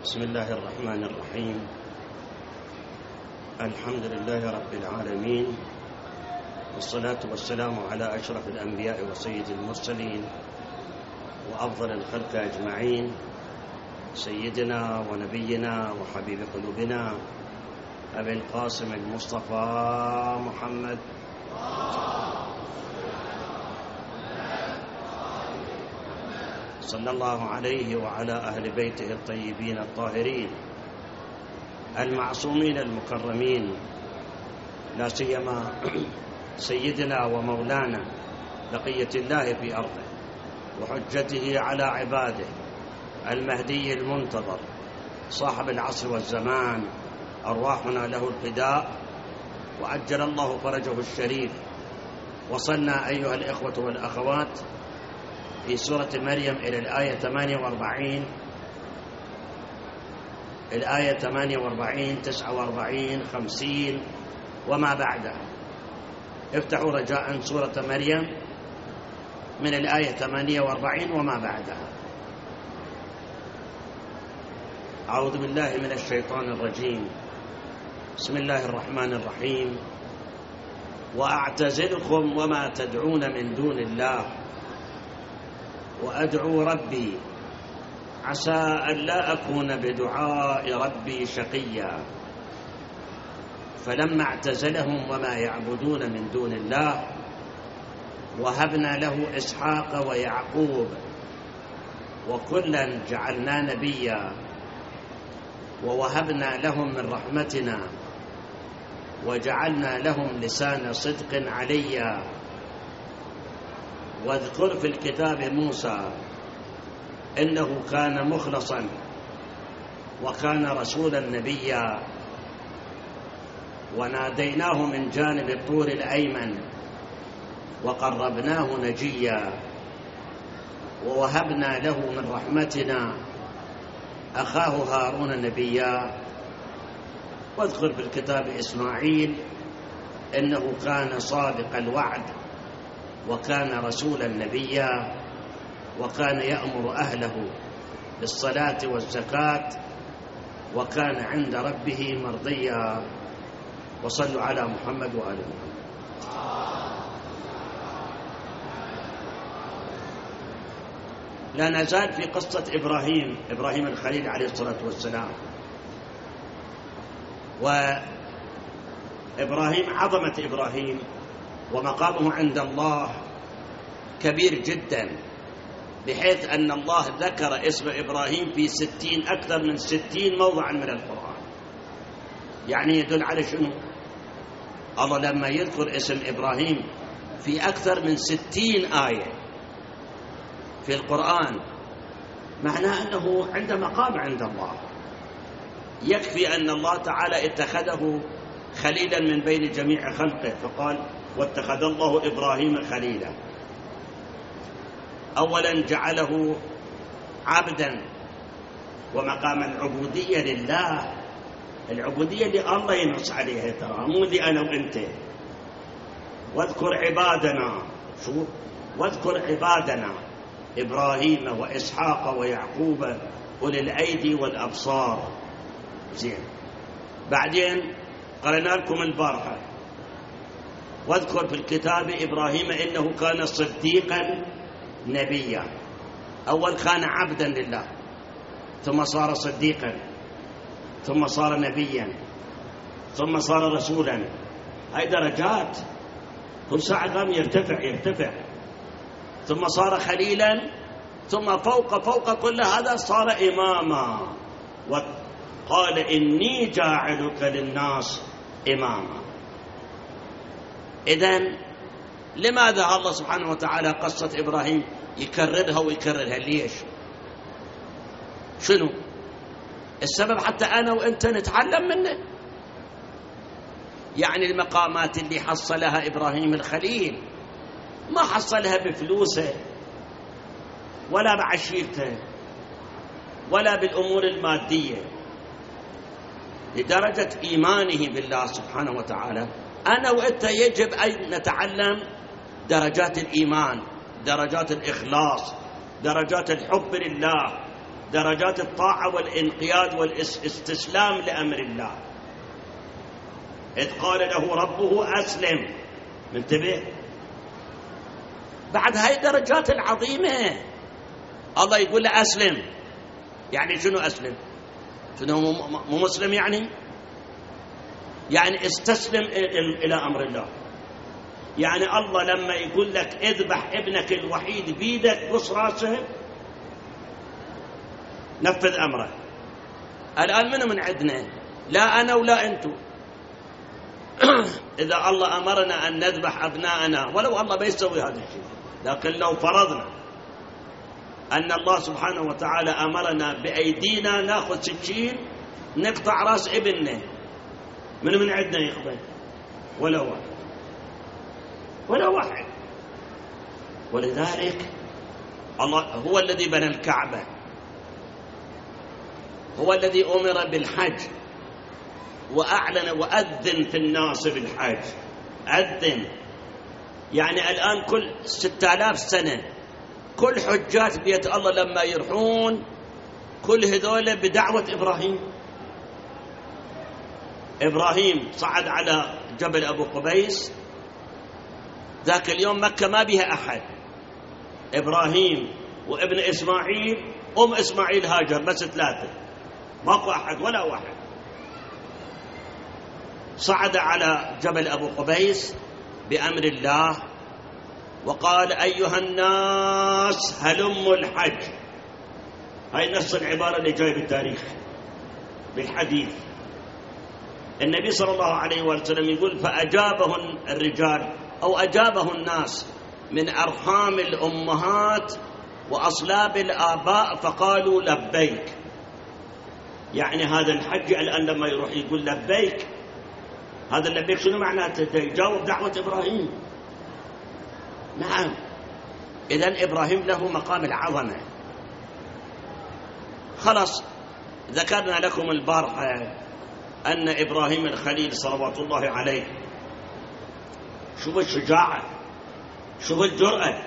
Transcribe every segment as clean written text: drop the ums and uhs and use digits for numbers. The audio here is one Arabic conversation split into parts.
بسم الله الرحمن الرحيم. الحمد لله رب العالمين، والصلاة والسلام على أشرف الأنبياء وسيد المرسلين وأفضل الخلق أجمعين، سيدنا ونبينا وحبيب قلوبنا أبي القاسم المصطفى محمد صلى الله عليه وعلى أهل بيته الطيبين الطاهرين المعصومين المكرمين، لا سيما سيدنا ومولانا بقية الله في أرضه وحجته على عباده المهدي المنتظر صاحب العصر والزمان، أرواحنا له الفداء وعجل الله فرجه الشريف. وصلنا أيها الإخوة والأخوات في سورة مريم إلى الآية 48، الآية 48 49 50 وما بعدها. افتحوا رجاء سورة مريم من الآية 48 وما بعدها. أعوذ بالله من الشيطان الرجيم. بسم الله الرحمن الرحيم. وأعتزلكم وما تدعون من دون الله وأدعو ربي عسى أن لا أكون بدعاء ربي شقيا. فلما اعتزلهم وما يعبدون من دون الله وهبنا له إسحاق ويعقوب وكلا جعلنا نبيا ووهبنا لهم من رحمتنا وجعلنا لهم لسان صدق عليا. واذكر في الكتاب موسى إنه كان مخلصا وكان رسولا نبيا وناديناه من جانب الطور الأيمن وقربناه نجيا ووهبنا له من رحمتنا أخاه هارون نبيا. واذكر في الكتاب إسماعيل إنه كان صادق الوعد وكان رسولا نبيا وكان يأمر أهله بالصلاة والزكاة وكان عند ربه مرضيا. وصلوا على محمد وآل محمد. لا نزال في قصة إبراهيم الخليل عليه الصلاة والسلام. وإبراهيم، عظمة إبراهيم ومقامه عند الله كبير جدا، بحيث أن الله ذكر اسم إبراهيم في أكثر من 60 موضعا من القرآن. يعني يدل على شنو؟ الله لما يذكر اسم إبراهيم في أكثر من 60 آية في القرآن معناه أنه عند مقام عند الله. يكفي أن الله تعالى اتخذه خليلا من بين جميع خلقه، فقال واتخذ الله إبراهيم خليلا. أولا جعله عبدا، ومقام العبودية لله، العبودية اللي الله ينص عليها، ترى مو اللي أنا وإنت. واذكر عبادنا، شوف، واذكر عبادنا إبراهيم وإسحاق ويعقوب أولي الأيدي والأبصار. زين، بعدين قرأنا لكم البارحة واذكر في الكتاب إبراهيم إنه كان صديقا نبيا. أول كان عبدا لله، ثم صار صديقا، ثم صار نبيا، ثم صار رسولا. هاي درجات، كل ساعة قام يرتفع، ثم صار خليلا، ثم فوق كل هذا صار إماما. وقال إني جاعلك للناس إماما. إذن لماذا الله سبحانه وتعالى قصة إبراهيم يكررها ويكررها؟ ليش؟ شنو السبب؟ حتى أنا وإنت نتعلم منه. يعني المقامات اللي حصلها إبراهيم الخليل ما حصلها بفلوسه ولا بعشيرته ولا بالأمور المادية، لدرجة إيمانه بالله سبحانه وتعالى. أنا وإنت يجب أن نتعلم درجات الإيمان، درجات الإخلاص، درجات الحب لله، درجات الطاعة والانقياد والاستسلام لأمر الله. إذ قال له ربه أسلم، منتبه. بعد هاي الدرجات العظيمة الله يقول له أسلم. يعني شنو أسلم؟ شنو مو مسلم؟ يعني استسلم إلى أمر الله. يعني الله لما يقول لك اذبح ابنك الوحيد بيدك قص راسه، نفذ أمره. الآن منو من عندنا؟ لا أنا ولا أنتم. إذا الله أمرنا أن نذبح أبناءنا، ولو الله بيسوي هذا الشيء، لكن لو فرضنا أن الله سبحانه وتعالى أمرنا بأيدينا نأخذ سكين نقطع رأس ابننا، من عندنا يقبل؟ ولا واحد، ولا واحد. ولذلك الله هو الذي بنى الكعبة، هو الذي أمر بالحج وأعلن وأذن في الناس بالحج. أذن يعني الآن كل 6000 سنة كل حجات بيت الله لما يرحون كل هذول بدعوة إبراهيم. إبراهيم صعد على جبل أبو قبيس، ذاك اليوم مكة ما بها أحد، إبراهيم وابن إسماعيل إسماعيل هاجر، بس 3، ماكو أحد ولا واحد. صعد على جبل أبو قبيس بأمر الله وقال أيها الناس هلموا الحج. هاي نص العبارة اللي جاي بالتاريخ بالحديث. النبي صلى الله عليه وسلم يقول فأجابه الرجال أو أجابه الناس من أرحام الأمهات وأصلاب الآباء فقالوا لبيك. يعني هذا الحج الآن لما يروح يقول لبيك، هذا اللبيك شنو معناته؟ يجاوب دعوة إبراهيم. نعم، إذن إبراهيم له مقام العظمة. خلاص ذكرنا لكم البارحة أن إبراهيم الخليل صلوات الله عليه، شوف الشجاعة، شوف الجرأة.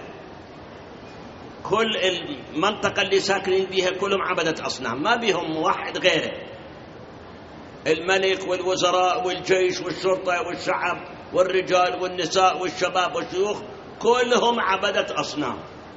كل المنطقة اللي ساكنين بيها كلهم عبدة أصنام، ما بيهم واحد غيره. الملك والوزراء والجيش والشرطة والشعب والرجال والنساء والشباب والشيوخ كلهم عبدة أصنام.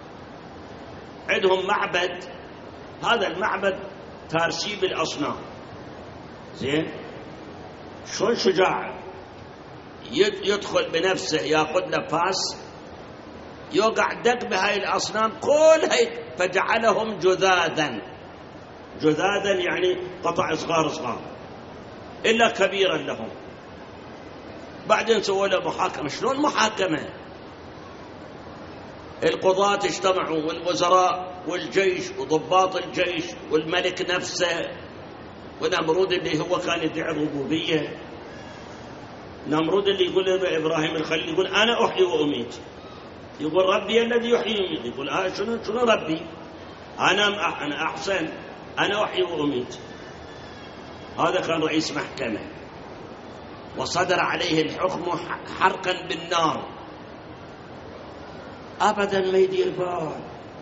عندهم معبد، هذا المعبد ترسيب الأصنام. زين، شو شجاع يدخل بنفسه ياخذ له فاس يوقع دق بهاي الأصنام كلها فجعلهم جذاذا. جذاذا يعني قطع صغار إلا كبيرا لهم. بعدين سووا له محاكمة. شلون محاكمة؟ القضاة اجتمعوا والوزراء والجيش وضباط الجيش والملك نفسه ونمرود اللي هو كان يدعي الربوبية. نمرود اللي يقول إبراهيم الخليل يقول أنا أحيي وأميت، يقول ربي الذي يحيي ويميت، يقول شنو ربي؟ أنا أحسن، أنا أحيي وأميت. هذا كان رئيس محكمة وصدر عليه الحكم حرقا بالنار. أبدا ما يدير بال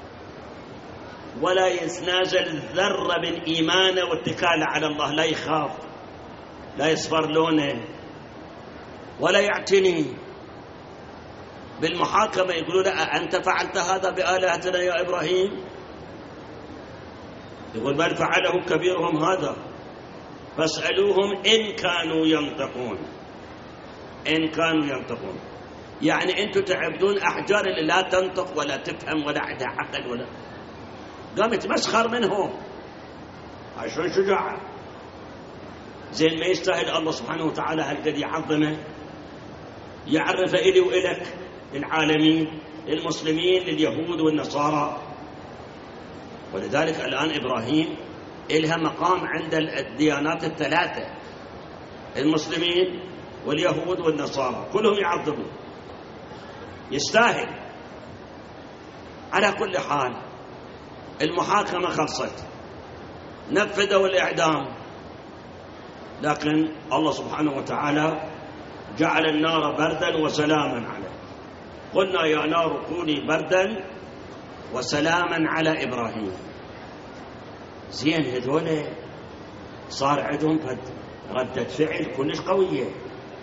ولا يتنازل ذرة من إيمانه واتكاله على الله، لا يخاف، لا يصفر لونه ولا يعتني. بالمحاكمة يقولوا له أنت فعلت هذا بآلهتنا يا إبراهيم؟ يقول بل فعله كبيرهم هذا فاسألوهم إن كانوا ينطقون. إن كانوا ينطقون يعني أنتم تعبدون أحجار اللي لا تنطق ولا تفهم ولا عندها عقل ولا. قام يتمسخر منهم. عشان شجاعة زين ما يستاهل الله سبحانه وتعالى هالقد يعظمه، يعرف إلي وإلك للعالمين، للمسلمين لليهود والنصارى. ولذلك الآن إبراهيم إلها مقام عند الديانات الثلاثة، المسلمين واليهود والنصارى كلهم يعظمون، يستاهل. على كل حال المحاكمة خلصت، نفذوا الإعدام، لكن الله سبحانه وتعالى جعل النار بردا وسلاما عليه. قلنا يا نار كوني بردا وسلاما على إبراهيم. زين هذول صار عندهم ردة فعل كلش قوية.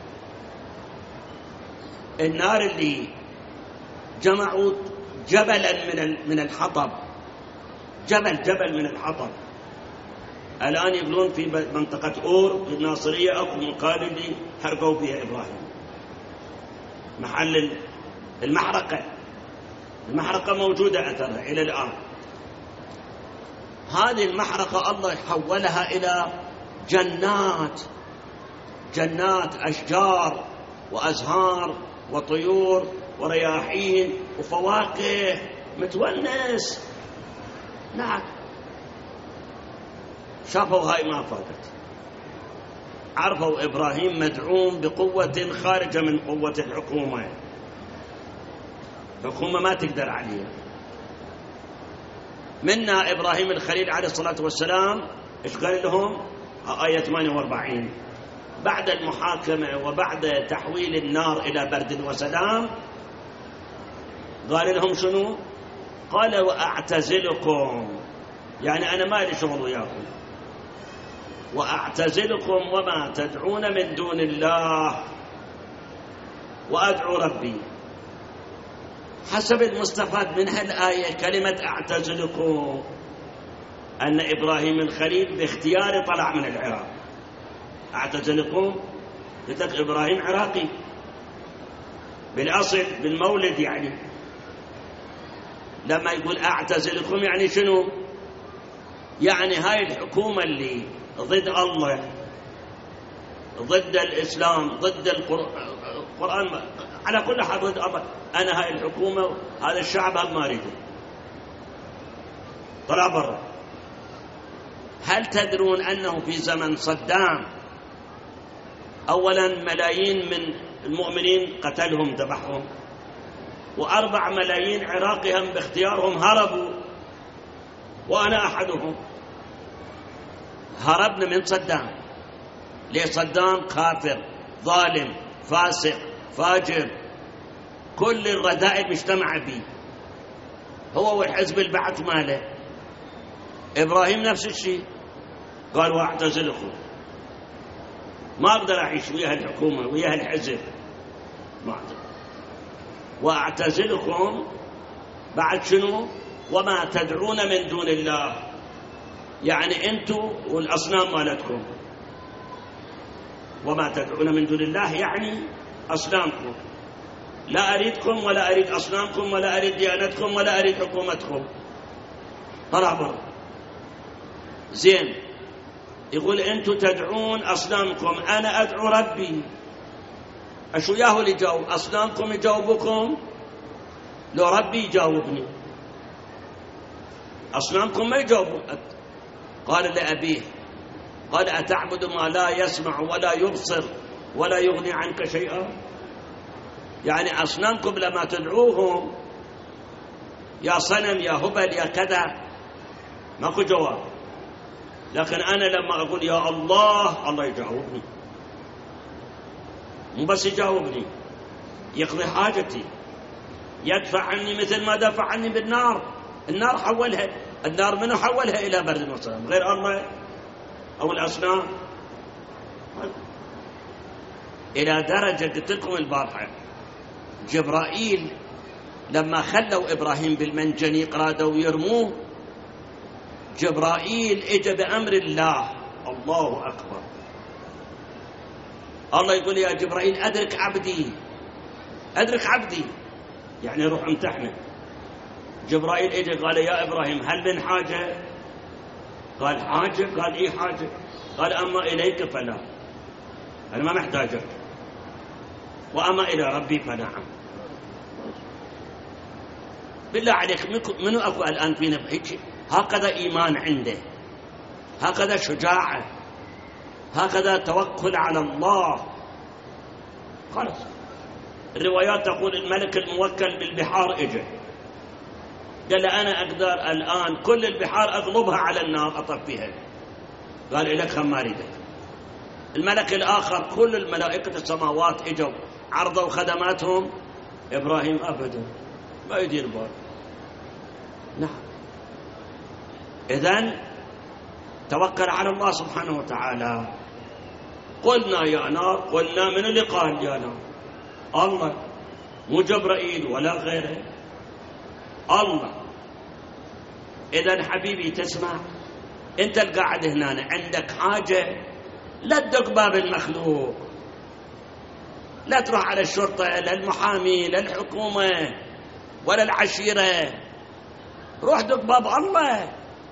النار اللي جمعوا جبلا من الحطب، جبل من الحطب، الآن يقولون في منطقة أور في الناصرية أو مكان اللي حرقوا فيها إبراهيم، محل المحرقة موجودة أثرها إلى الآن. هذه المحرقة الله حولها إلى جنات أشجار وأزهار وطيور ورياحين وفواكه متونس. نعم، شافوا هاي ما فاتت، عرفوا إبراهيم مدعوم بقوة خارجة من قوة الحكومة ما تقدر عليها. منا إبراهيم الخليل عليه الصلاة والسلام إيش قال لهم؟ آية 48: بعد المحاكمة وبعد تحويل النار إلى برد وسلام قال لهم شنو؟ قال وأعتزلكم، يعني أنا ما لي شغل وياكم، وأعتزلكم وما تدعون من دون الله وأدعو ربي. حسب المستفاد من هالآية كلمة أعتزلكم أن إبراهيم الخليل باختياره طلع من العراق. أعتزلكم قلت لك إبراهيم عراقي بالأصل بالمولد، يعني لما يقول أعتزلكم يعني شنو؟ يعني هاي الحكومة اللي ضد الله، ضد الإسلام، ضد القرآن، على كل حال ضد الله. أنا هاي الحكومة هذا الشعب ما أريده، طلع برا. هل تدرون أنه في زمن صدام أولا ملايين من المؤمنين قتلهم ذبحهم، و4 ملايين عراقي هم باختيارهم هربوا، وأنا أحدهم. هربنا من صدام. ليه؟ صدام كافر ظالم فاسق فاجر، كل الرذائل مجتمع به، هو والحزب البعث ماله. إبراهيم نفس الشيء، قال واعتزلكم، ما أقدر أعيش ويا الحكومة ويا الحزب، ما أقدر. واعتزلكم بعد شنو؟ وما تدعون من دون الله، يعني أنتم والأصنام مالتكم. وما تدعون من دون الله يعني أصنامكم، لا أريدكم ولا أريد أصنامكم ولا أريد ديانتكم ولا أريد حكومتكم، طلع برا. زين، يقول أنتم تدعون أصنامكم، أنا أدعو ربي. أشو ياهو اللي يجاوب؟ أصنامكم يجاوبكم؟ لو ربي يجاوبني، أصنامكم ما يجاوبون. قال لأبيه، قال أتعبد ما لا يسمع ولا يبصر ولا يغني عنك شيئا؟ يعني أصنامكم لما تدعوهم يا صنم يا هبل يا كذا ماكو جواب، لكن أنا لما أقول يا الله، الله يجاوبني، مو بس يجاوبني، يقضي حاجتي، يدفع عني مثل ما دفع عني بالنار. النار حولها، النار منو حولها إلى برد وسلام؟ غير الله أو الأصنام؟ إلى درجة قلت لكم البارحة، جبرائيل لما خلوا إبراهيم بالمنجنيق رادوا يرموه، جبرائيل اجى بأمر الله. الله أكبر. الله يقول يا جبرائيل أدرك عبدي، أدرك عبدي، يعني روح امتحنه. جبرائيل اجى قال يا إبراهيم هل من حاجة؟ قال حاجة؟ قال إيه حاجة؟ قال أما إليك فلا، أنا ما محتاجك، وأما إلى ربي فنعم. بالله عليك منو أكو الآن فينا بهيك هكذا إيمان عنده، هكذا شجاعة، هكذا توكل على الله؟ خلاص. الروايات تقول الملك الموكل بالبحار اجى قال أنا أقدر الآن كل البحار أغلبها على النار أطفيها، قال إليك خما أريدك. الملك الآخر كل الملائكة السماوات اجوا عرضوا خدماتهم، إبراهيم أبدا ما يدير بال. نعم. إذن توكل على الله سبحانه وتعالى. قلنا يا نار، قلنا من اللي قال يا نار؟ الله، مو جبرائيل ولا غيره، الله. إذن حبيبي تسمع، أنت القاعد هنا عندك حاجة، لا تدق باب المخلوق، لا تروح على الشرطة لا المحامي لا الحكومة ولا العشيرة، روح دق باب الله،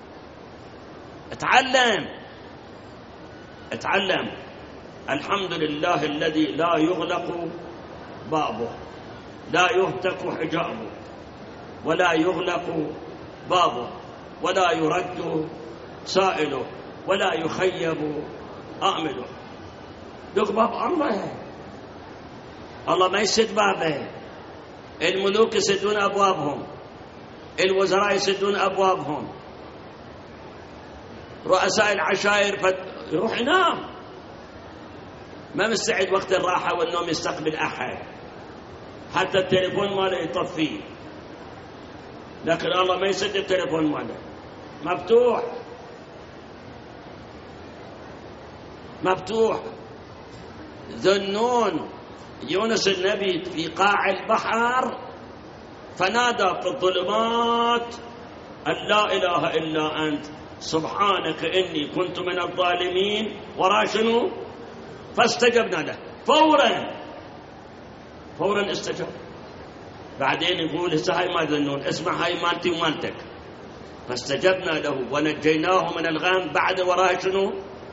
اتعلم. الحمد لله الذي لا يغلق بابه، لا يهتك حجابه، ولا يغلق بابه، ولا يرد سائله، ولا يخيب آمله. دق باب الله، الله ما يسد بابه. الملوك يسدون أبوابهم، الوزراء يسدون أبوابهم، رؤساء العشائر يروح ينام، ما مستعد وقت الراحة والنوم يستقبل أحد، حتى التليفون ماله يطفيه. لكن الله ما يسد التليفون ماله، مفتوح. ذنون يونس النبي في قاع البحر فنادى في الظلمات أن لا إله إلا أنت سبحانك إني كنت من الظالمين، ورا شنو؟ فاستجبنا له فورا استجاب. بعدين يقول هسه هاي ما ذنون، اسمع هاي مالتي ومالتك، فاستجبنا له ونجيناه من الغم. بعد وراه شنو؟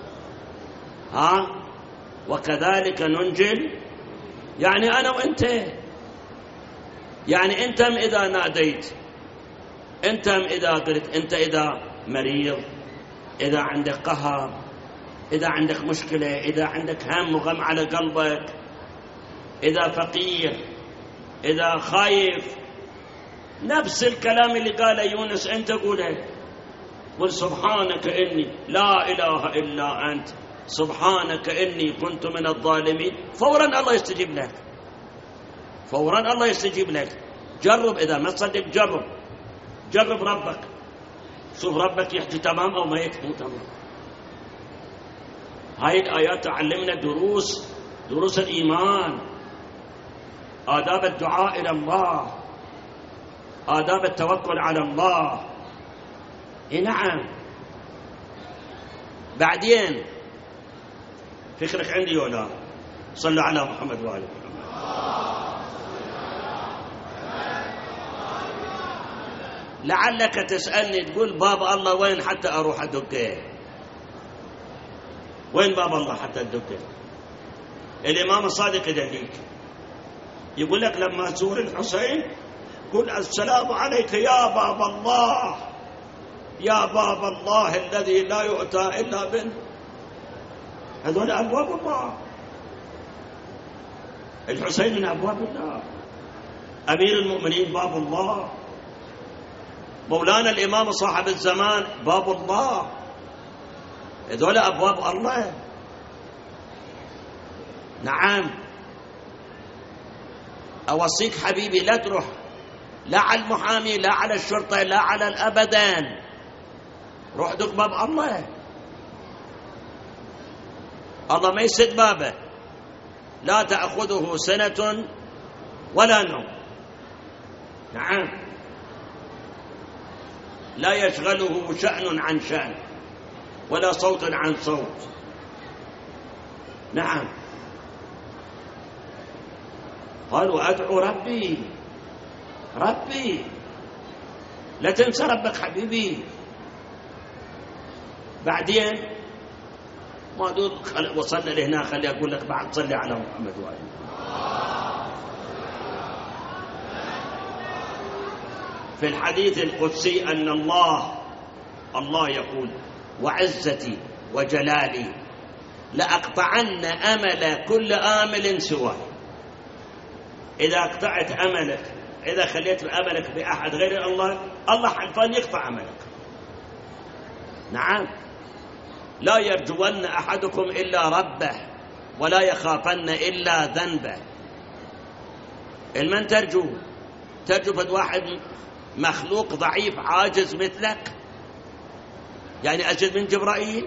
وكذلك ننجل، يعني أنا وأنت، يعني أنت إذا ناديت، أنت إذا قلت، أنت إذا مريض، إذا عندك قهر، إذا عندك مشكلة، إذا عندك هم وغم على قلبك، إذا فقير، إذا خايف، نفس الكلام اللي قاله يونس أنت قوله، قل سبحانك إني لا إله إلا أنت سبحانك إني كنت من الظالمين. فورا الله يستجيب لك، فورا الله يستجيب لك. جرب، إذا ما تصدق جرب ربك، شوف ربك يحكي تمام أو ما يحكي تمام. هاي الآيات تعلمنا دروس الإيمان، آداب الدعاء إلى الله، آداب التوكل على الله. نعم. بعدين فكرك عندي ولا؟ صلوا على محمد وآله محمد. لعلك تسألني تقول باب الله وين حتى أروح أدقه؟ وين باب الله حتى أدقه؟ الإمام الصادق يدليك، يقول لك لما تزور الحسين قل السلام عليك يا باب الله، يا باب الله الذي لا يؤتى إلا به. هذول أبواب الله، الحسين من أبواب الله، أمير المؤمنين باب الله، مولانا الإمام صاحب الزمان باب الله. هذول أبواب الله. نعم. أوصيك حبيبي لا تروح لا على المحامي لا على الشرطة لا على الأبدان، روح دق باب الله. الله ما يسد بابه، لا تأخذه سنة ولا نوم. نعم. لا يشغله شأن عن شأن ولا صوت عن صوت. نعم. قالوا أدعو ربي، لا تنسى ربك حبيبي. بعدين ما دول وصلنا لهنا، خلي أقول لك بعد صلي على محمد وآله. في الحديث القدسي أن الله يقول وعزتي وجلالي لأقطعن أمل كل آمل سواي. إذا قطعت أملك، إذا خليت أملك بأحد غير الله حلفان يقطع أملك. نعم. لا يرجون أحدكم إلا ربه ولا يخافن إلا ذنبه. المن ترجو فد واحد مخلوق ضعيف عاجز مثلك، يعني أجد من جبرائيل.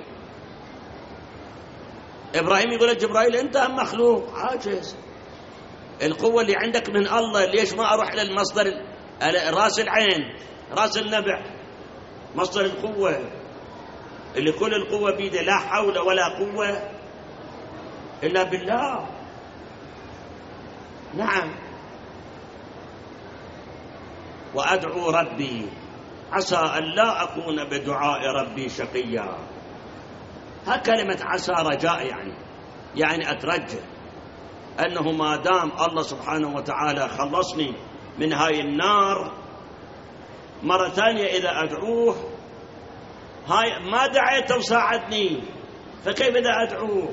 إبراهيم يقول جبرائيل أنت مخلوق عاجز، القوة اللي عندك من الله، ليش ما أروح إلى المصدر راس العين راس النبع، مصدر القوة اللي كل القوة بيده، لا حول ولا قوة إلا بالله. نعم. وأدعو ربي عسى أن لا أكون بدعاء ربي شقيا. ها كلمة عسى رجاء، يعني أترجى أنه ما دام الله سبحانه وتعالى خلصني من هاي النار، مرة ثانية إذا أدعوه، هاي ما دعيته وساعدني، فكيف إذا أدعوه؟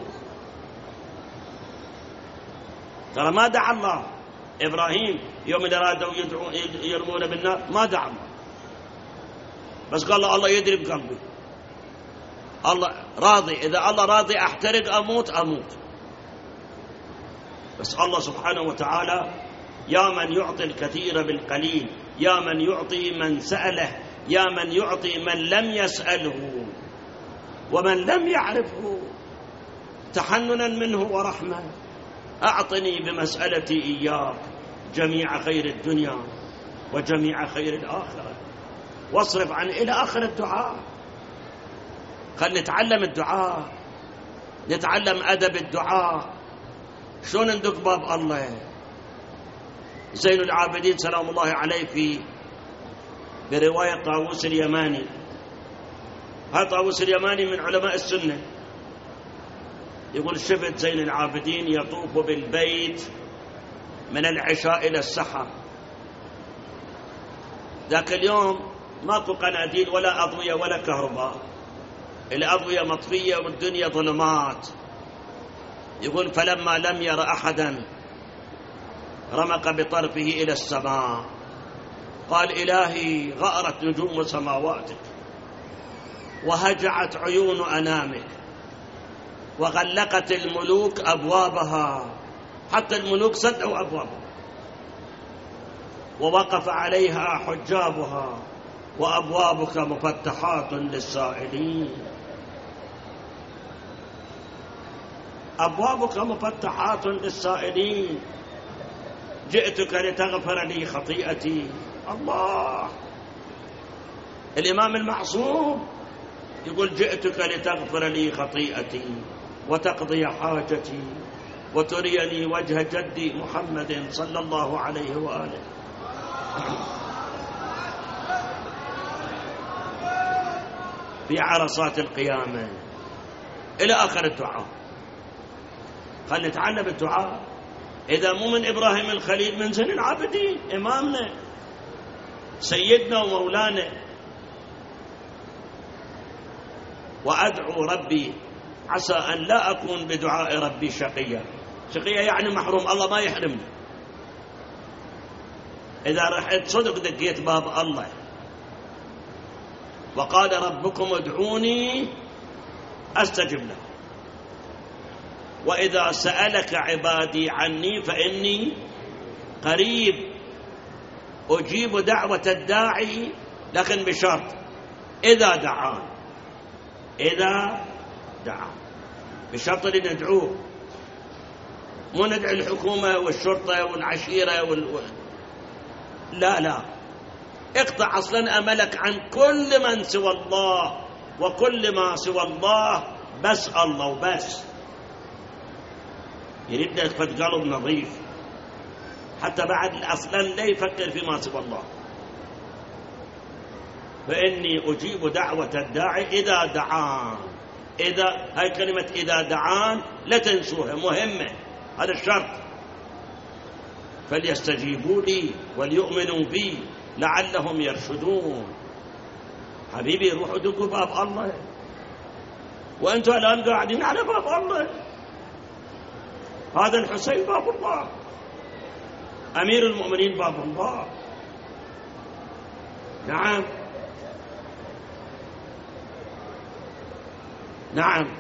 ترى ما دعا الله. إبراهيم يوم اللي أرادوا يرمون بالنار ما دعا الله، بس قال الله يدري بقلبي، الله راضي، إذا الله راضي أحترق أموت، بس الله سبحانه وتعالى يا من يعطي الكثير بالقليل، يا من يعطي من سأله، يا من يعطي من لم يسأله ومن لم يعرفه، تحننا منه ورحمة. أعطني بمسألتي إياك جميع خير الدنيا وجميع خير الآخرة، واصرف عن إلى آخر الدعاء. خلنا نتعلم الدعاء، نتعلم أدب الدعاء، شلون ندق باب الله. زين العابدين سلام الله عليه في برواية طاووس اليماني، هذا طاووس اليماني من علماء السنة، يقول شفت زين العابدين يطوف بالبيت من العشاء إلى السحر. ذاك اليوم ماكو قناديل ولا أضوية ولا كهرباء، الأضوية مطفية والدنيا ظلمات. يقول فلما لم ير أحدا رمق بطرفه إلى السماء، قال إلهي غأرت نجوم سماواتك وهجعت عيون أنامك وغلقت الملوك أبوابها، حتى الملوك سدوا أبوابها، ووقف عليها حجابها وأبوابك مفتحات للسائلين. أبوابك مفتحات للسائلين، جئتك لتغفر لي خطيئتي. الله، الإمام المعصوم يقول جئتك لتغفر لي خطيئتي وتقضي حاجتي وتريني وجه جدي محمد صلى الله عليه وآله. في عرصات القيامة إلى آخر الدعاء. خلنا نتعلم الدعاء، إذا مو من إبراهيم الخليل من زين العابدين إمامنا سيدنا ومولانا. وأدعو ربي عسى أن لا أكون بدعاء ربي شقيا. شقيا يعني محروم، الله ما يحرمني. إذا رحت صدق دقيت باب الله وقال ربكم ادعوني أستجب له، وإذا سألك عبادي عني فإني قريب أجيب دعوة الداعي، لكن بشرط إذا دعان، إذا دعان، بشرط لندعوه، مو ندعي الحكومة والشرطة والعشيرة لا، اقطع أصلا أملك عن كل من سوى الله وكل ما سوى الله، بس الله وبس. يريد يفت قلب نظيف حتى بعد أصلا لا يفكر فيما سوى الله. فإني أجيب دعوة الداعي إذا دعان. إذا، هاي كلمة إذا دعان لا تنسوها، مهمة، هذا الشرط. فليستجيبوا لي وليؤمنوا بي لعلهم يرشدون. حبيبي روحوا دقوا باب الله، وأنتم الآن قاعدين على باب الله. هذا الحسين باب الله، أمير المؤمنين باب الله. نعم نعم.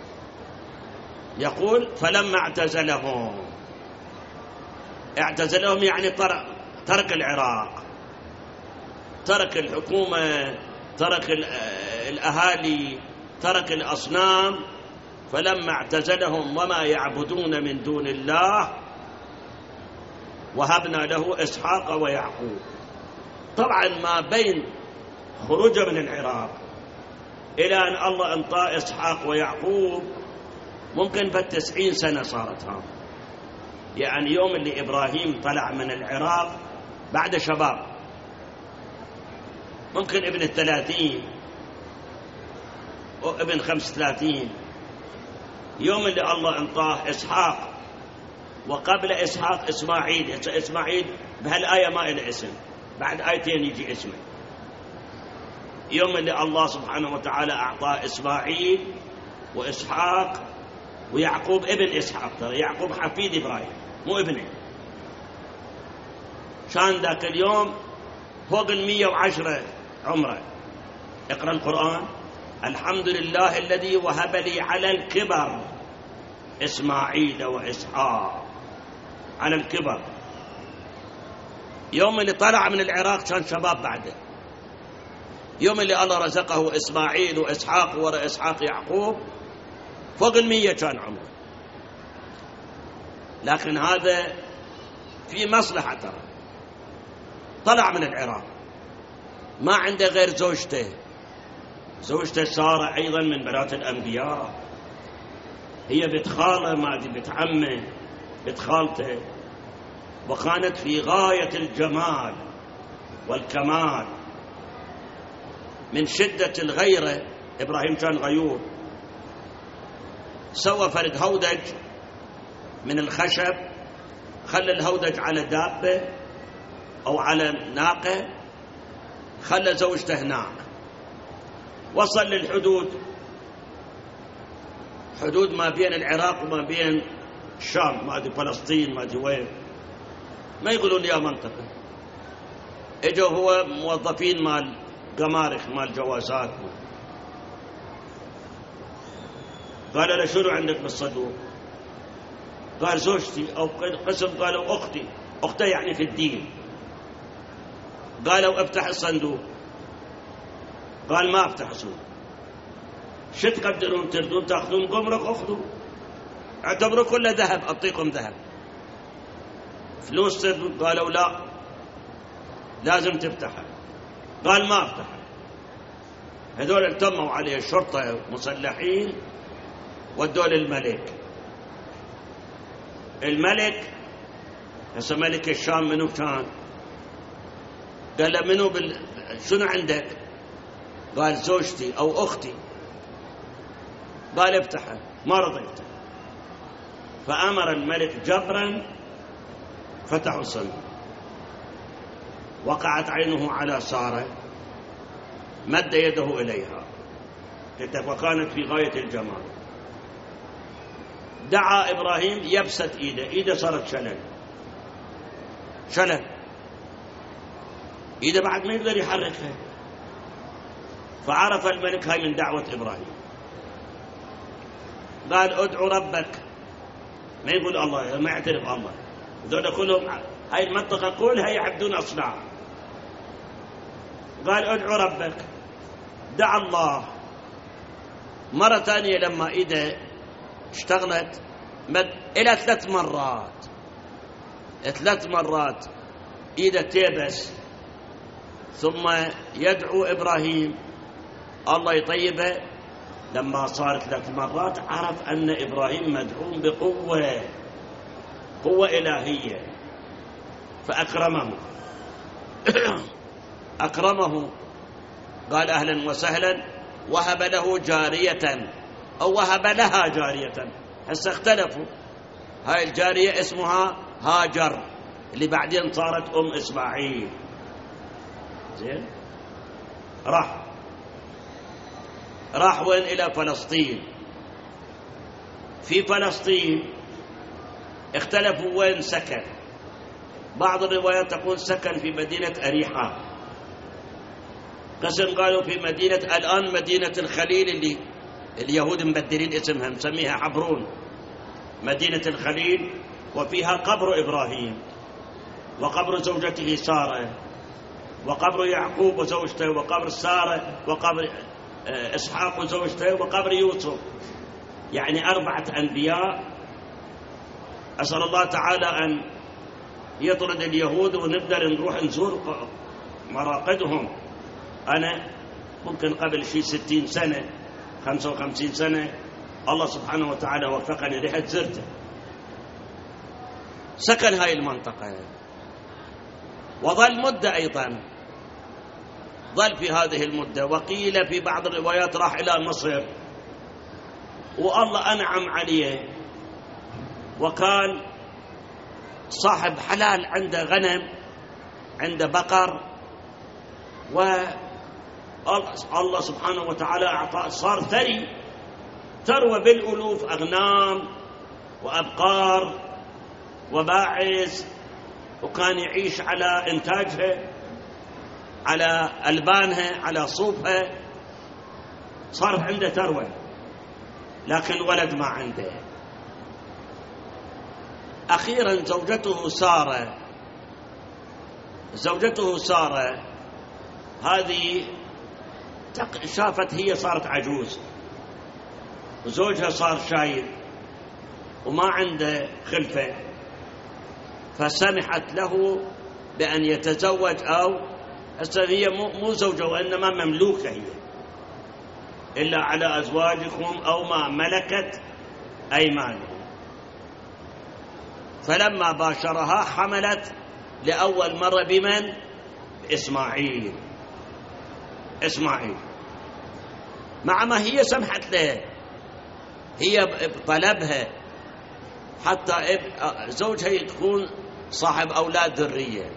يقول فلما اعتزلهم يعني ترك العراق، ترك الحكومة، ترك الأهالي، ترك الأصنام، فلما اعتزلهم وما يعبدون من دون الله وهبنا له إسحاق ويعقوب. طبعا ما بين خروجه من العراق إلى أن الله انطاه إسحاق ويعقوب ممكن 90 سنة صارت ها. يعني يوم اللي إبراهيم طلع من العراق بعد شباب، ممكن ابن 30 أو ابن 35، يوم اللي الله انطاه إسحاق، وقبل إسحاق إسماعيل. إسماعيل بهالآية ما إله اسم، بعد آيتين يجي اسمه. يوم اللي الله سبحانه وتعالى أعطاه إسماعيل وإسحاق ويعقوب ابن إسحاق، ترى يعقوب حفيد إبراهيم مو ابنه. كان ذاك اليوم فوق 110 عمره. اقرأ القرآن: الحمد لله الذي وهب لي على الكبر إسماعيل وإسحاق. على الكبر. يوم اللي طلع من العراق كان شباب بعده. يوم اللي الله رزقه إسماعيل وإسحاق وراء إسحاق يعقوب فوق 100 كان عمره. لكن هذا في مصلحة، ترى طلع من العراق ما عنده غير زوجته. زوجته سارة أيضا من بنات الأنبياء، هي بنت خالة، ما أدري بنت عمه، بنت خالته، وكانت في غاية الجمال والكمال. من شدة الغيرة، إبراهيم كان غيور، سوى فرد هودج من الخشب، خلى الهودج على دابة أو على ناقة، خلى زوجته هناك، وصل للحدود، حدود ما بين العراق وما بين الشام، ما أدري فلسطين، ما أدري وين، ما يقولون يا منطقة. اجوا هو موظفين مال قمارخ، مال جوازات، قال له شنو عندك بالصندوق؟ قال زوجتي، أو قسم قالوا أختي، أخته يعني في الدين. قالوا افتح الصندوق، قال ما افتح الصندوق. شو تقدرون؟ تردون تاخذون قمرك؟ اخذوا، اعتبروا كله ذهب، اعطيكم ذهب. فلوس قالوا لا، لازم تفتحها. قال ما افتحها. هذول التموا عليه الشرطة مسلحين، ودوا للملك. الملك هسه ملك الشام منو كان؟ قال له منو شنو عندك؟ قال زوجتي أو أختي. قال افتحها، ما رضيت. فأمر الملك جبرا، فتحوا الصندوق، وقعت عينه على سارة، مد يده إليها وكانت في غاية الجمال. دعا إبراهيم، يبست إيده صارت شلل، إيده بعد ما يقدر يحركها. فعرف الملك هاي من دعوة إبراهيم، قال ادعو ربك. ما يقول الله، ما يعترف الله. ذولا كلهم هاي المنطقة كلها يعبدون أصنام. قال ادعو ربك. دعا الله مرة ثانية، لما إيده اشتغلت إلى 3 مرات، 3 مرات إيده تيبس. ثم يدعو إبراهيم الله يطيبه. لما صار 3 مرات عرف أن إبراهيم مدعوم بقوة، قوة إلهية، فأكرمه. أكرمه، قال أهلا وسهلا. وهب له جارية أو وهب لها جارية، هسه اختلفوا. هاي الجارية اسمها هاجر، اللي بعدين صارت أم إسماعيل. زين، راح وين؟ إلى فلسطين. في فلسطين اختلفوا وين سكن. بعض الروايات تقول سكن في مدينة أريحة، قسم قالوا في مدينة الآن مدينة الخليل، اللي اليهود مبدلين اسمها، مسميها حبرون، مدينة الخليل، وفيها قبر إبراهيم وقبر زوجته سارة وقبر يعقوب وزوجته، وقبر سارة، وقبر إسحاق وزوجته، وقبر يوسف، يعني 4 أنبياء. أسأل الله تعالى أن يطرد اليهود ونقدر نروح نزور مراقدهم. أنا ممكن قبل 60 سنة 55 سنة الله سبحانه وتعالى وفقني، رحت زرته، سكن هاي المنطقة وظل مدة أيضا، ظل في هذه المدة، وقيل في بعض الروايات راح إلى مصر، والله أنعم عليه، وكان صاحب حلال، عنده غنم، عنده بقر، والله سبحانه وتعالى أعطاه، صار ثروة بالألوف، أغنام وأبقار وباعز، وكان يعيش على إنتاجها، على ألبانها، على صوفها، صارت عنده ثروة، لكن ولد ما عنده. أخيرا زوجته سارة هذه شافت، هي صارت عجوز وزوجها صار شايب وما عنده خلفة، فسمحت له بأن يتزوج، أو هي مو زوجة وإنما مملوكة هي، إلا على أزواجكم أو ما ملكت أيمانكم. فلما باشرها حملت لأول مرة بمن؟ إسماعيل. مع ما هي سمحت له، هي بطلبها حتى زوجها يكون صاحب أولاد ذرية،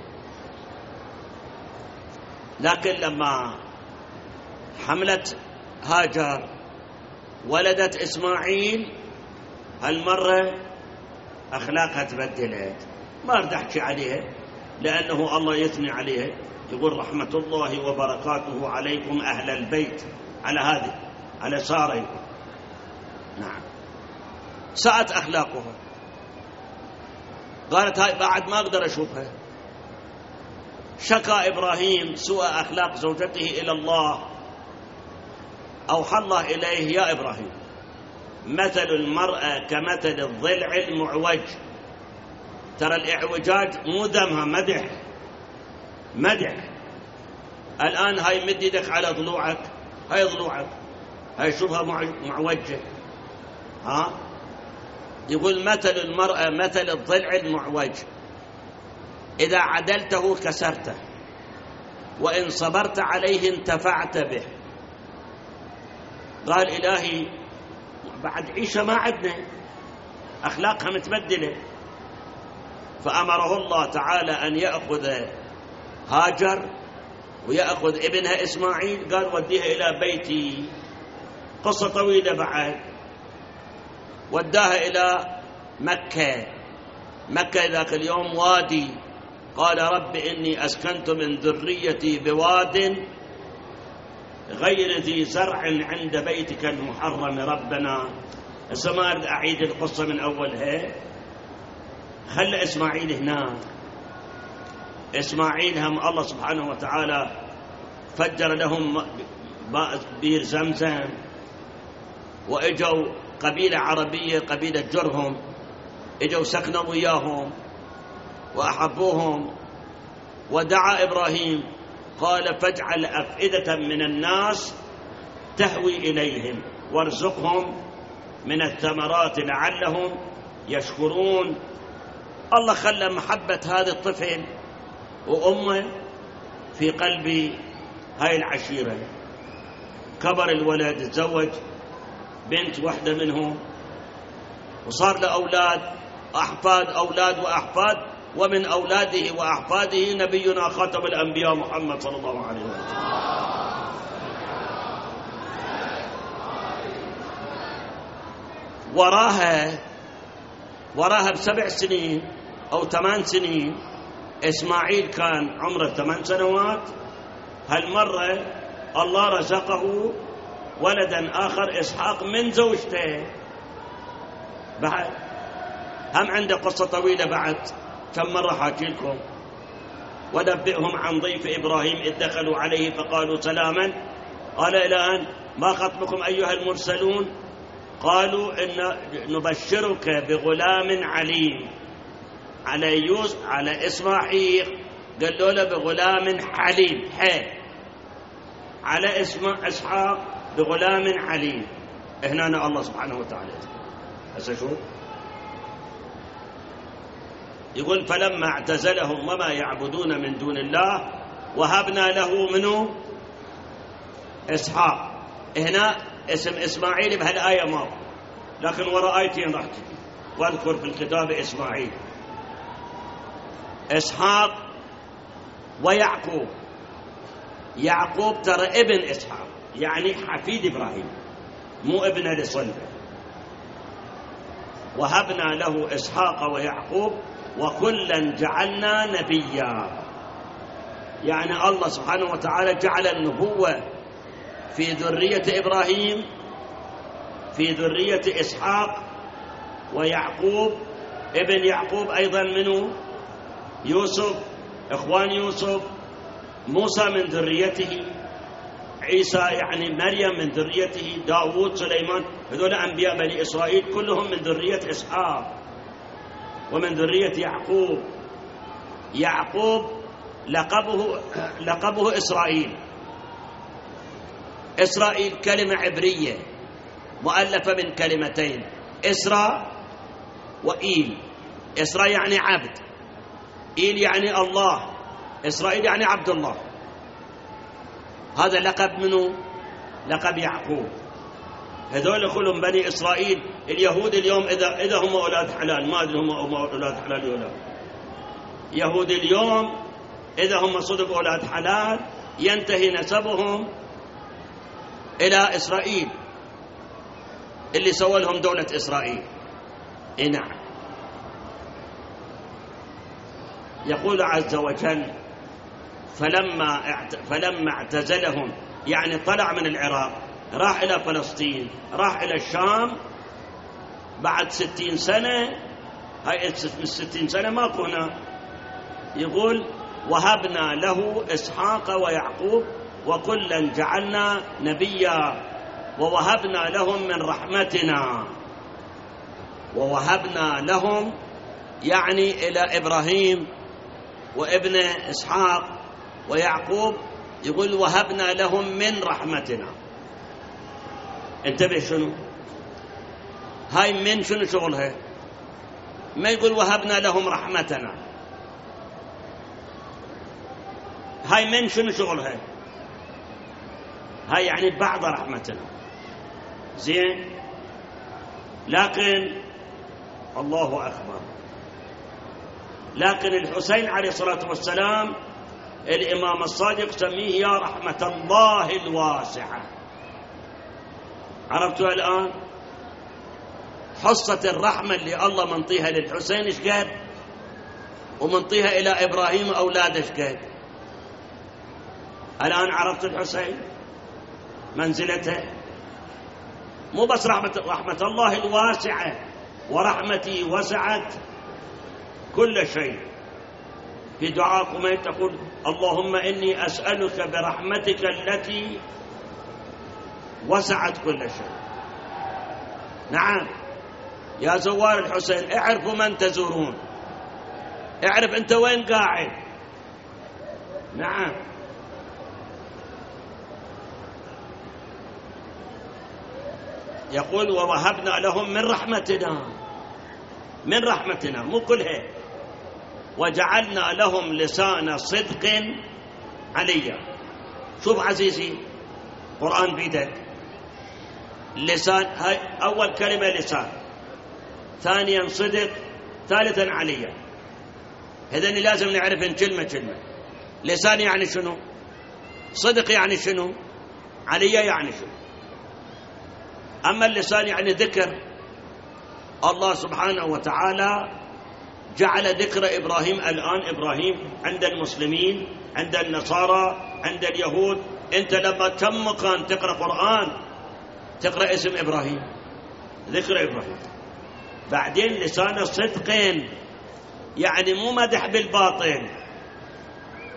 لكن لما حملت هاجر ولدت إسماعيل، هالمرة أخلاقها تبدلت. ما أريد أحكي عليها لأنه الله يثني عليها، يقول رحمة الله وبركاته عليكم أهل البيت، على هذه، على سارة. نعم، ساءت أخلاقها، قالت هاي بعد ما أقدر أشوفها. شكى إبراهيم سوء أخلاق زوجته إلى الله، أوحى الله إليه: يا إبراهيم، مثل المرأة كمثل الضلع المعوج. ترى الإعوجاج مو ذمها، مدح. الآن هاي مد يدك على ضلوعك، هاي ضلوعك، هاي شوفها معوجة، يقول مثل المرأة مثل الضلع المعوج، إذا عدلته كسرته، وإن صبرت عليه انتفعت به. قال إلهي بعد عيشة ما عدنا، أخلاقها متبدلة. فأمره الله تعالى أن يأخذ هاجر ويأخذ ابنها إسماعيل، قال وديها إلى بيتي. قصة طويلة بعد، وداها إلى مكة ذاك اليوم وادي، قال رب إني أسكنت من ذريتي بواد غير ذي زرع عند بيتك المحرم ربنا. ما أريد أعيد القصة من أولها، خلى إسماعيل هناك. إسماعيل هم الله سبحانه وتعالى فجر لهم بير زمزم، وإجوا قبيلة عربية، قبيلة جرهم، إجوا سكنوا وياهم وأحبوهم. ودعا إبراهيم قال فاجعل أفئدة من الناس تهوي إليهم وارزقهم من الثمرات لعلهم يشكرون. الله خلى محبة هذا الطفل وأمه في قلب هاي العشيرة. كبر الولد، تزوج بنت واحدة منهم، وصار له أولاد، أحفاد، أولاد وأحفاد، ومن أولاده وأحفاده نبينا خاتم الأنبياء محمد صلى الله عليه وسلم. وراها ب7 سنين أو 8 سنين إسماعيل كان عمره 8 سنوات. هالمرة الله رزقه ولدا آخر إسحاق من زوجته. بعد هم عنده قصة طويلة، بعد كم مرة حاكي لكم. ونبئهم عن ضيف إبراهيم إذ دخلوا عليه فقالوا سلاما قال إلى أن ما خطبكم أيها المرسلون قالوا إن نبشرك بغلام عليم على إسماعيل قالوا له بغلام حليم على إسحاق بغلام عليم. هنا الله سبحانه وتعالى هسه شوف يقول فلما اعتزلهم وما يعبدون من دون الله وهبنا له منه إسحاق. هنا اسم إسماعيل بهالآية ما، لكن وراء آيتين راح تجي واذكر في الكتاب إسماعيل إسحاق ويعقوب. يعقوب ترى ابن إسحاق يعني حفيد إبراهيم مو ابن لصلبه. وهبنا له إسحاق ويعقوب وكلا جعلنا نبيا، يعني الله سبحانه وتعالى جعل النبوة في ذرية إبراهيم في ذرية إسحاق ويعقوب. ابن يعقوب أيضا منه يوسف، إخوان يوسف، موسى من ذريته، عيسى يعني مريم من ذريته، داود، سليمان، هذول أنبياء بني إسرائيل كلهم من ذرية إسحاق ومن ذرية يعقوب. يعقوب لقبه إسرائيل. إسرائيل كلمة عبرية مؤلفة من كلمتين إسراء وإيل. إسراء يعني عبد، إيل يعني الله، إسرائيل يعني عبد الله. هذا لقب منه؟ لقب يعقوب. هذول كلهم بني إسرائيل. اليهود اليوم إذا هم أولاد حلال، ما أدري هم أولاد حلال ولا يهود اليوم إذا هم صدق أولاد حلال ينتهي نسبهم إلى إسرائيل اللي سوى لهم دولة إسرائيل. نعم. يقول عز وجل فلما اعتزلهم، يعني طلع من العراق راح إلى فلسطين، راح إلى الشام بعد 60 سنة. هاي 60 سنة ما كنا. يقول وهبنا له إسحاق ويعقوب وكلا جعلنا نبيا ووهبنا لهم من رحمتنا. ووهبنا لهم يعني إلى إبراهيم وابن إسحاق ويعقوب. يقول وهبنا لهم من رحمتنا. انتبه شنو هاي من شنو شغلها؟ ما يقول وهبنا لهم رحمتنا. هاي من شنو شغلها؟ هاي يعني بعض رحمتنا. زين، لكن الله أكبر، لكن الحسين عليه الصلاة والسلام الإمام الصادق سميه يا رحمة الله الواسعة. عرفتوا الآن حصة الرحمة اللي الله منطيها للحسين إيش قد، ومنطيها إلى إبراهيم وأولاده إيش قد. الآن عرفت الحسين منزلته. مو بس رحمة الله الواسعة، ورحمتي وسعت كل شيء. في دعاءكم تقول اللهم إني أسألك برحمتك التي وسعت كل شيء. نعم يا زوار الحسين، اعرفوا من تزورون، اعرف أنت وين قاعد. نعم. يقول ووهبنا لهم من رحمتنا، من رحمتنا مو كلها. وجعلنا لهم لسان صدق عليا. شوف عزيزي قرآن بيدك، لسان، هاي أول كلمة لسان، ثانيا صدق، ثالثا عليا. إذن لازم نعرف إن كلمة كلمة. لسان يعني شنو؟ صدق يعني شنو؟ عليا يعني شنو؟ أما اللسان يعني ذكر. الله سبحانه وتعالى جعل ذكر إبراهيم الآن. إبراهيم عند المسلمين، عند النصارى، عند اليهود. أنت لما كم مكان تقرأ قرآن تقرأ اسم إبراهيم، ذكر إبراهيم. بعدين لسان صدقين، يعني مو مدح بالباطل،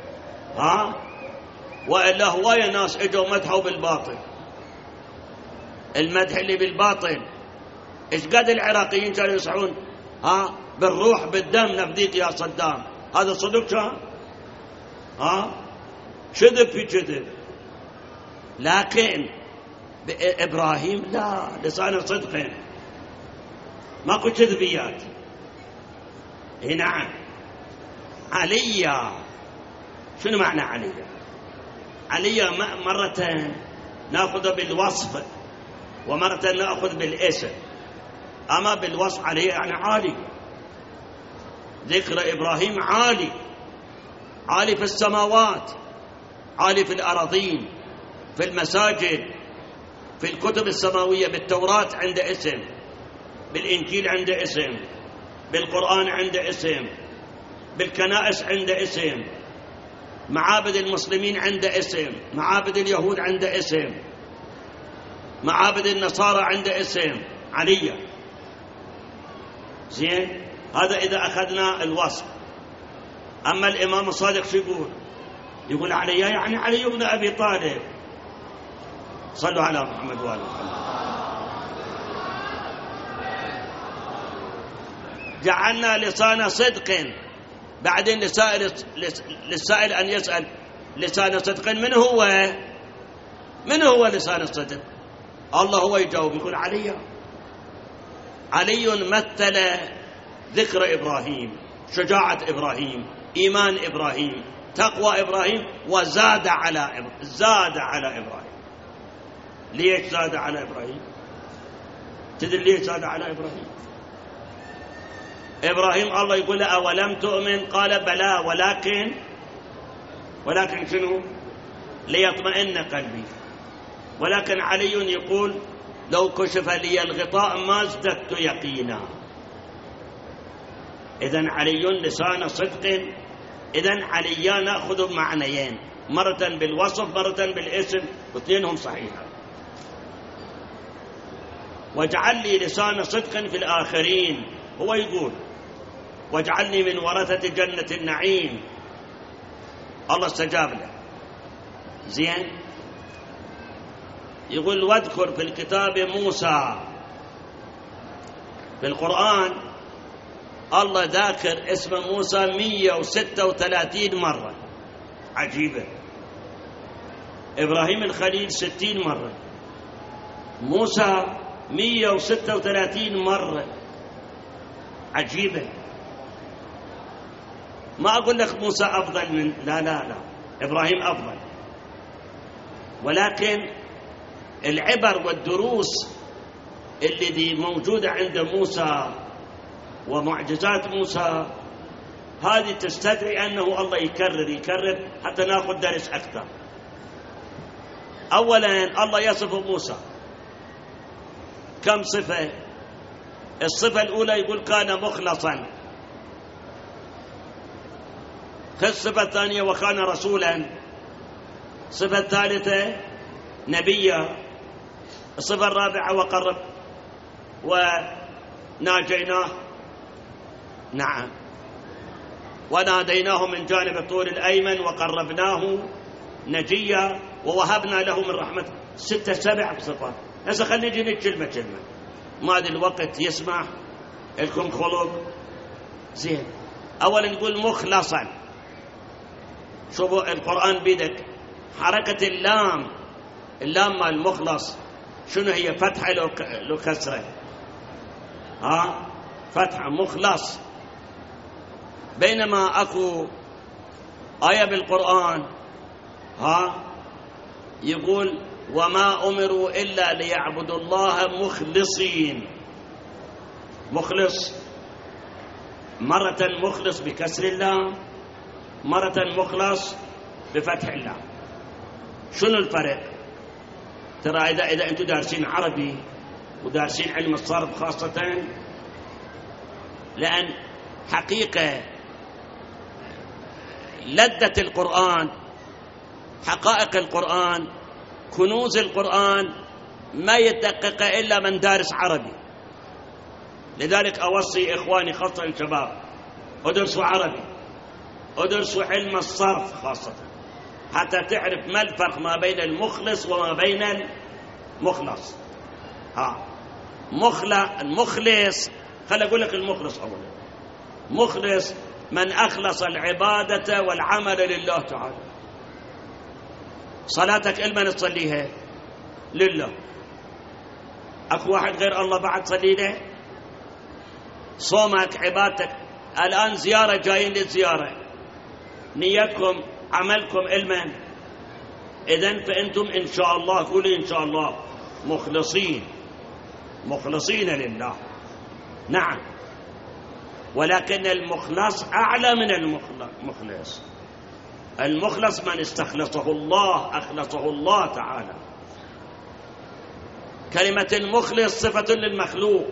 وإلا هواية ناس اجوا مدحوا بالباطل. المدح اللي بالباطل ايش قد العراقيين كانوا يصحون بالروح بالدم نفديك يا صدام، هذا صدق كان؟ كذب في كذب. لكن إبراهيم لا، لسان صدق، ماكو كذبيات. نعم. عليا، شنو معنى عليا؟ عليا مرة نأخذ بالوصف ومرة نأخذ بالاسم. أما بالوصف عليا يعني عالي. ذكر إبراهيم عالي، عالي في السماوات، عالي في الأراضين، في المساجد، في الكتب السماوية، بالتوراة عنده اسم، بالإنجيل عنده اسم، بالقرآن عنده اسم، بالكنائس عنده اسم، معابد المسلمين عنده اسم، معابد اليهود عنده اسم، معابد النصارى عنده اسم. عليا. زين، هذا إذا أخذنا الوصف. أما الإمام الصادق شو يقول؟ يقول عليا يعني علي بن أبي طالب. صلوا على محمد وآل محمد. جعلنا لسان صدق. بعدين للسائل أن يسأل لسان صدق من هو؟ من هو لسان الصدق؟ الله هو يجاوب، يقول علي. علي مثل ذكر إبراهيم، شجاعة إبراهيم، إيمان إبراهيم، تقوى إبراهيم، وزاد على زاد على إبراهيم. ليش زاد على إبراهيم؟ تدري ليش زاد على إبراهيم؟ إبراهيم الله يقول له أولم تؤمن؟ قال بلى ولكن شنو؟ ليطمئن قلبي. ولكن علي يقول لو كشف لي الغطاء ما ازددت يقينا. إذن علي لسان صدق. إذن عليا نأخذ بمعنيين، مرة بالوصف مرة بالاسم، واثنينهم صحيحة. واجعل لي لسان صدق في الآخرين. هو يقول واجعلني من ورثة جنة النعيم. الله استجاب له. زين. يقول واذكر في الكتاب موسى. في القرآن الله ذاكر اسم موسى 136 مرة. عجيبة. إبراهيم الخليل 60 مرة، موسى 136 مرة. عجيبة. ما أقول لك موسى أفضل من لا إبراهيم أفضل، ولكن العبر والدروس اللي موجودة عند موسى ومعجزات موسى هذه تستدعي أنه الله يكرر حتى نأخذ درس أكثر. أولا الله يصف موسى كم صفة. الصفة الأولى يقول كان مخلصا. الصفة الثانية وكان رسولا. الصفة الثالثة نبيا. الصفة الرابعة وقرب وناجيناه. نعم. وناديناه من جانب الطور الأيمن وقربناه نجيا ووهبنا له من رحمته. 6 7 صفات. هسه خلينا نجي كلمة ما ذي الوقت يسمع لكم خلق. زين. أولا نقول مخلصا. شوفوا القرآن بيدك حركة اللام مال المخلص شنو هي؟ فتحة لو كسرة. فتحة مخلص. بينما أكو آية بالقرآن يقول وما أمروا إلا ليعبدوا الله مخلصين. مخلص مرة مخلص بكسر اللام، مرة مخلص بفتح اللام. شنو الفرق؟ ترى إذا أنتم دارسين عربي ودارسين علم الصرف خاصة، لأن حقيقة لذة القرآن، حقائق القرآن، كنوز القرآن ما يدقق إلا من دارس عربي. لذلك أوصي إخواني خاصة الشباب ادرسوا عربي، ادرسوا علم الصرف خاصة، حتى تعرف ما الفرق ما بين المخلص وما بين المخلص. المخلص، خلي أقول لك المخلص أولا. مخلص من أخلص العبادة والعمل لله تعالى. صلاتك إلمن تصليها؟ لله. أكو واحد غير الله بعد تصلي له؟ صومك، عبادتك، الآن زيارة جايين للزيارة، نيتكم عملكم إلمن؟ إذن فأنتم إن شاء الله، قولي إن شاء الله مخلصين لله. نعم، ولكن المخلص أعلى من المخلص. المخلص من استخلصه الله، أخلصه الله تعالى. كلمة المخلص صفة للمخلوق.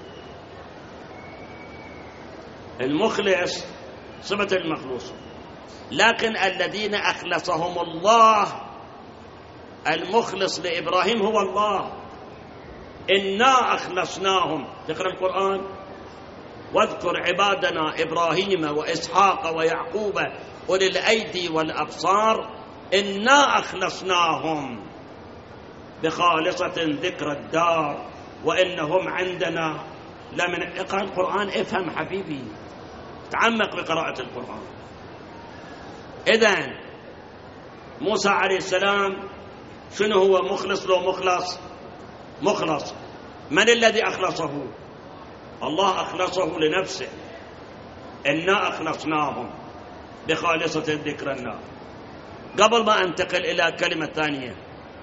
المخلص صفة المخلوق، لكن الذين أخلصهم الله، المخلص لإبراهيم هو الله. إنا أخلصناهم، تقرأ القرآن، واذكر عبادنا إبراهيم وإسحاق ويعقوب أولي الأيدي والأبصار إنا أخلصناهم بخالصة ذكر الدار وإنهم عندنا لمن. اقرأ القرآن، افهم حبيبي، تعمق بقراءة القرآن. إذن موسى عليه السلام شنو هو؟ مخلص لو مخلص. من الذي أخلصه؟ الله أخلصه لنفسه. إنا أخلصناهم بخالصة ذكر النار. قبل ما أنتقل إلى كلمة ثانية،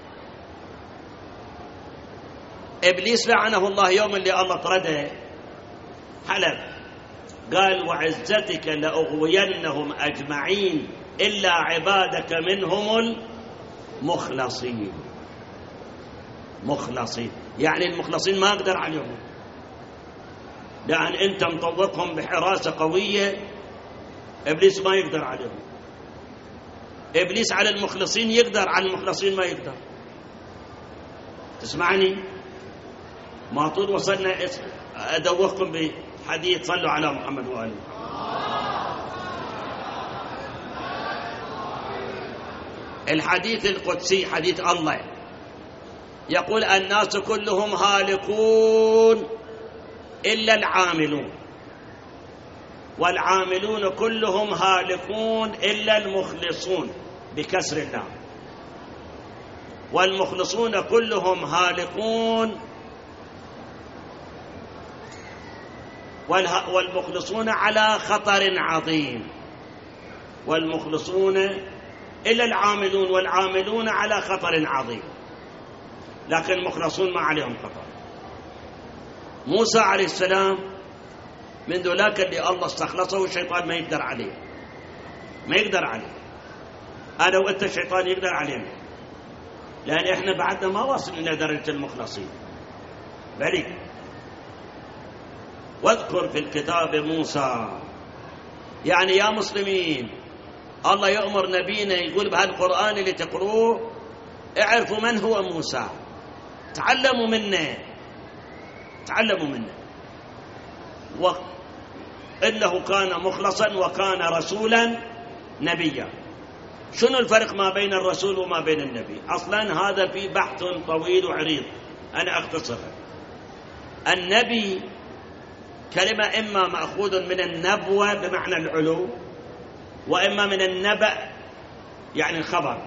إبليس لعنه الله يوم اللي الله طرده حلف، قال وعزتك لأغوينهم أجمعين إلا عبادك منهم المخلصين. يعني المخلصين ما أقدر عليهم، لأن أنت مطوقهم بحراسة قوية، إبليس ما يقدر عليهم. إبليس على المخلصين يقدر، على المخلصين ما يقدر. تسمعني؟ ما طول وصلنا أدوقكم بحديث صلوا على محمد وآله. الحديث القدسي، حديث الله يقول الناس كلهم هالكون إلا العاملون، والعاملون كلهم هالكون إلا المخلصون بكسر اللام، والمخلصون كلهم هالكون، والمخلصون على خطر عظيم. والمخلصون إلا العاملون، والعاملون على خطر عظيم، لكن المخلصون ما عليهم خطر. موسى عليه السلام من ذولاك اللي الله استخلصه الشيطان ما يقدر عليه، أنا وأنت الشيطان يقدر علينا، لأن إحنا بعدنا ما واصل إلى درجة المخلصين. بلي واذكر في الكتاب موسى، يعني يا مسلمين الله يأمر نبينا يقول بهالقرآن اللي تقروه اعرفوا من هو موسى، تعلموا منه، وإنه كان مخلصا وكان رسولا نبيا. شنو الفرق ما بين الرسول وما بين النبي؟ أصلا هذا في بحث طويل وعريض، أنا أختصرها. النبي كلمة إما مأخوذ من النبوة بمعنى العلو، وإما من النبأ يعني الخبر.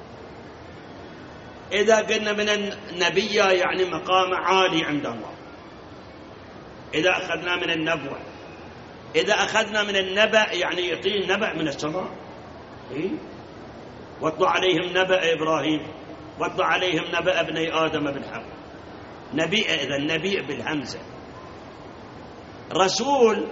إذا قلنا من النبي يعني مقام عالي عند الله، إذا أخذنا من النبوة. إذا أخذنا من النبأ يعني يعطي النبأ من السماء. واتل عليهم نبأ إبراهيم واتل عليهم نبأ ابني آدم بالحق. نبي، إذا النبي بالهمزة. رسول،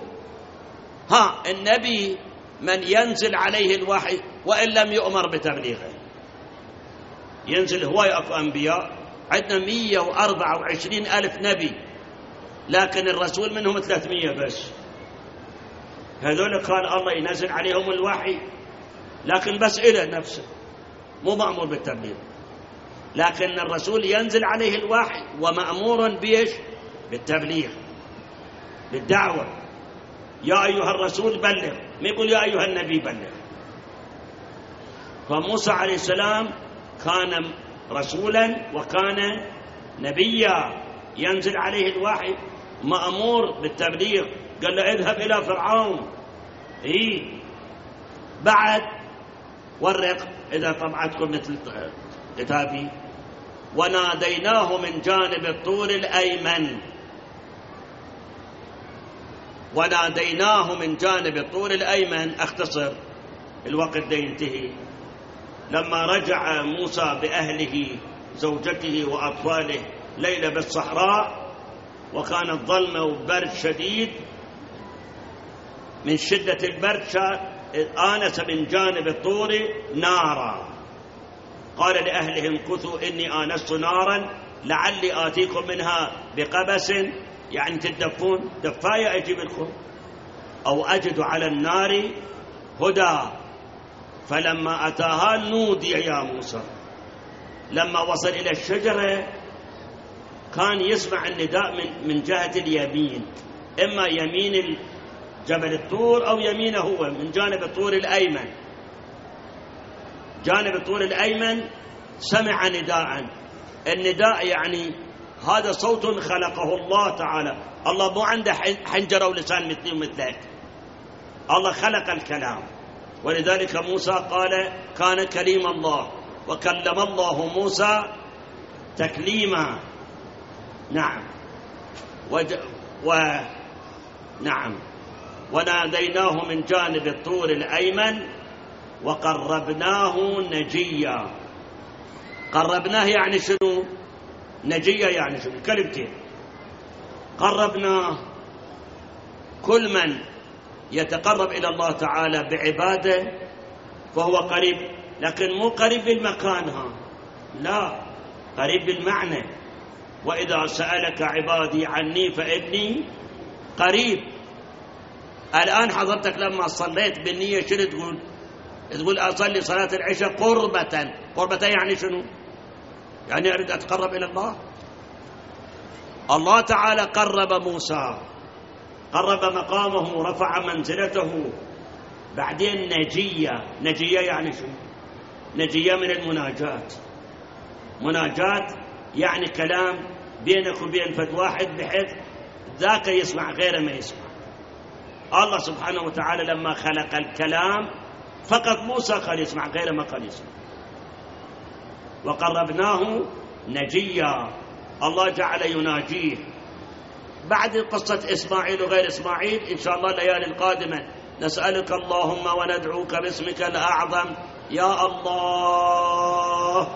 النبي من ينزل عليه الوحي وإن لم يؤمر بتبليغه. ينزل هواية أكو أنبياء، عندنا 124 ألف نبي، لكن الرسول منهم 300 بس. هذول كان الله ينزل عليهم الوحي، لكن بس إلى نفسه، مو مأمور بالتبليغ. لكن الرسول ينزل عليه الوحي ومأمور بيش؟ بالتبليغ، بالدعوة. يا أيها الرسول بلغ، ما يقول يا أيها النبي بلغ. فموسى عليه السلام كان رسولا وكان نبيا ينزل عليه الوحي، مأمور بالتبليغ. قال له اذهب إلى فرعون. بعد ورق إذا طبعتكم مثل كتابي: وناديناه من جانب الطور الأيمن. وناديناه من جانب الطور الأيمن. أختصر الوقت ده ينتهي. لما رجع موسى بأهله زوجته وأطفاله ليلة بالصحراء، وكانت ظلمة وبرد شديد، من شدة البرد آنس من جانب الطور نارا، قال لأهلهم امكثوا إني آنست نارا لعلي آتيكم منها بقبس، يعني تدفون دفاية أجيب لكم، أو أجد على النار هدى. فلما أتاها نودي يا موسى. لما وصل إلى الشجرة كان يسمع النداء من جهة اليمين، إما يمين جبل الطور أو يمينه هو من جانب الطور الأيمن. جانب الطور الأيمن سمع نداء. النداء يعني هذا صوت خلقه الله تعالى. الله مو عنده حنجرة ولسان مثلي ومثلك، الله خلق الكلام. ولذلك موسى قال كان كليم الله، وكلم الله موسى تكليما. نعم. نعم. وناديناه من جانب الطور الأيمن وقربناه نجيا. قربناه يعني شنو؟ نجيا يعني شنو؟ كلمتين. قربناه، كل من يتقرب إلى الله تعالى بعباده فهو قريب، لكن مو قريب بالمكان، لا، قريب بالمعنى. وإذا سألك عبادي عني فإني قريب. الآن حضرتك لما صليت بالنية شنو تقول؟ تقول أصلي صلاة العشاء قربة. قربة يعني شنو؟ يعني أريد أتقرب إلى الله. الله تعالى قرب موسى، قرب مقامه ورفع منزلته. بعدين نجية. نجية يعني شنو؟ نجية من المناجات. مناجات يعني كلام بينك وبين فد واحد بحيث ذاك يسمع غيره ما يسمع. الله سبحانه وتعالى لما خلق الكلام فقط موسى قال يسمع، غيره ما قال يسمع. وقربناه نجيا، الله جعل يناجيه. بعد قصة إسماعيل وغير إسماعيل إن شاء الله الليالي القادمة نسألك اللهم وندعوك باسمك الأعظم يا الله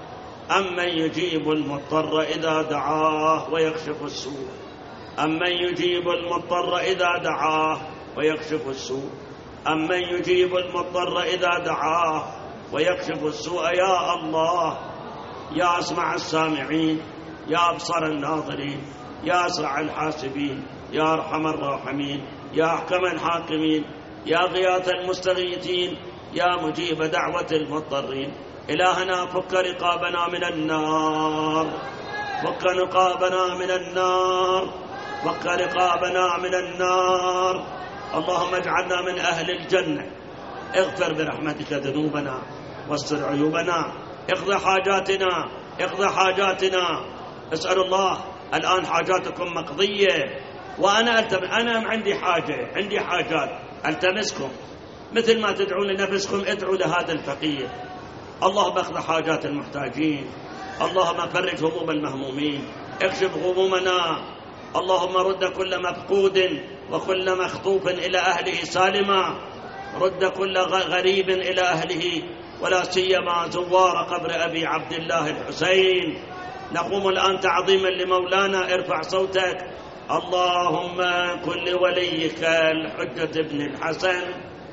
أمن يجيب المضطر إذا دعاه ويكشف السوء. أمن يجيب المضطر إذا دعاه ويكشف السوء. أمن يجيب المضطر إذا دعاه ويكشف السوء. يا الله يا أسمع السامعين، يا أبصر الناظرين، يا أسرع الحاسبين، يا أرحم الراحمين، يا أحكم الحاكمين، يا غياث المستغيثين، يا مجيب دعوة المضطرين. إلهنا فك رقابنا من النار، فك رقابنا من النار، فك رقابنا من النار. اللهم اجعلنا من أهل الجنة. اغفر برحمتك ذنوبنا واستر عيوبنا، اقضي حاجاتنا، اقضي حاجاتنا. اسأل الله. الآن حاجاتكم مقضية، وأنا أنا عندي حاجة، عندي حاجات ألتمسكم. مثل ما تدعون لنفسكم ادعوا لهذا الفقير. اللهم اقض حاجات المحتاجين، اللهم فرج هموم المهمومين، اكشف غمومنا. اللهم رد كل مفقود وكل مخطوف إلى أهله سالما، رد كل غريب إلى أهله، ولا سيما زوار قبر أبي عبد الله الحسين. نقوم الآن تعظيما لمولانا. ارفع صوتك. اللهم كن لوليك الحجة بن الحسن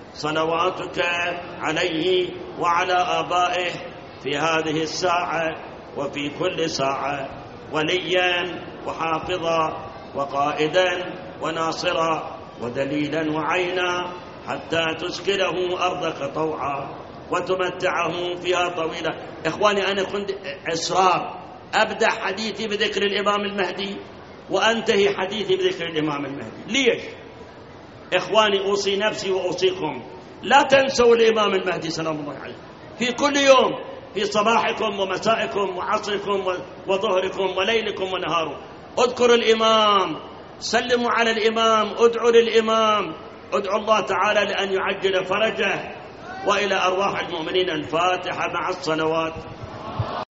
صلواتك عليه وعلى آبائه في هذه الساعة وفي كل ساعة وليا وحافظا وقائدا وناصرا ودليلا وعينا، حتى تسكنه أرضك طوعا وتمتعه فيها طويلة. إخواني أنا كنت إصرار أبدأ حديثي بذكر الإمام المهدي وأنتهي حديثي بذكر الإمام المهدي. ليش؟ إخواني أوصي نفسي وأوصيكم لا تنسوا الإمام المهدي سلام الله عليه. في كل يوم، في صباحكم ومسائكم وعصركم وظهركم وليلكم ونهاركم. اذكروا الإمام، سلموا على الإمام، ادعوا للإمام، ادعوا الله تعالى لأن يعجل فرجه. وإلى أرواح المؤمنين الفاتحة مع الصلوات.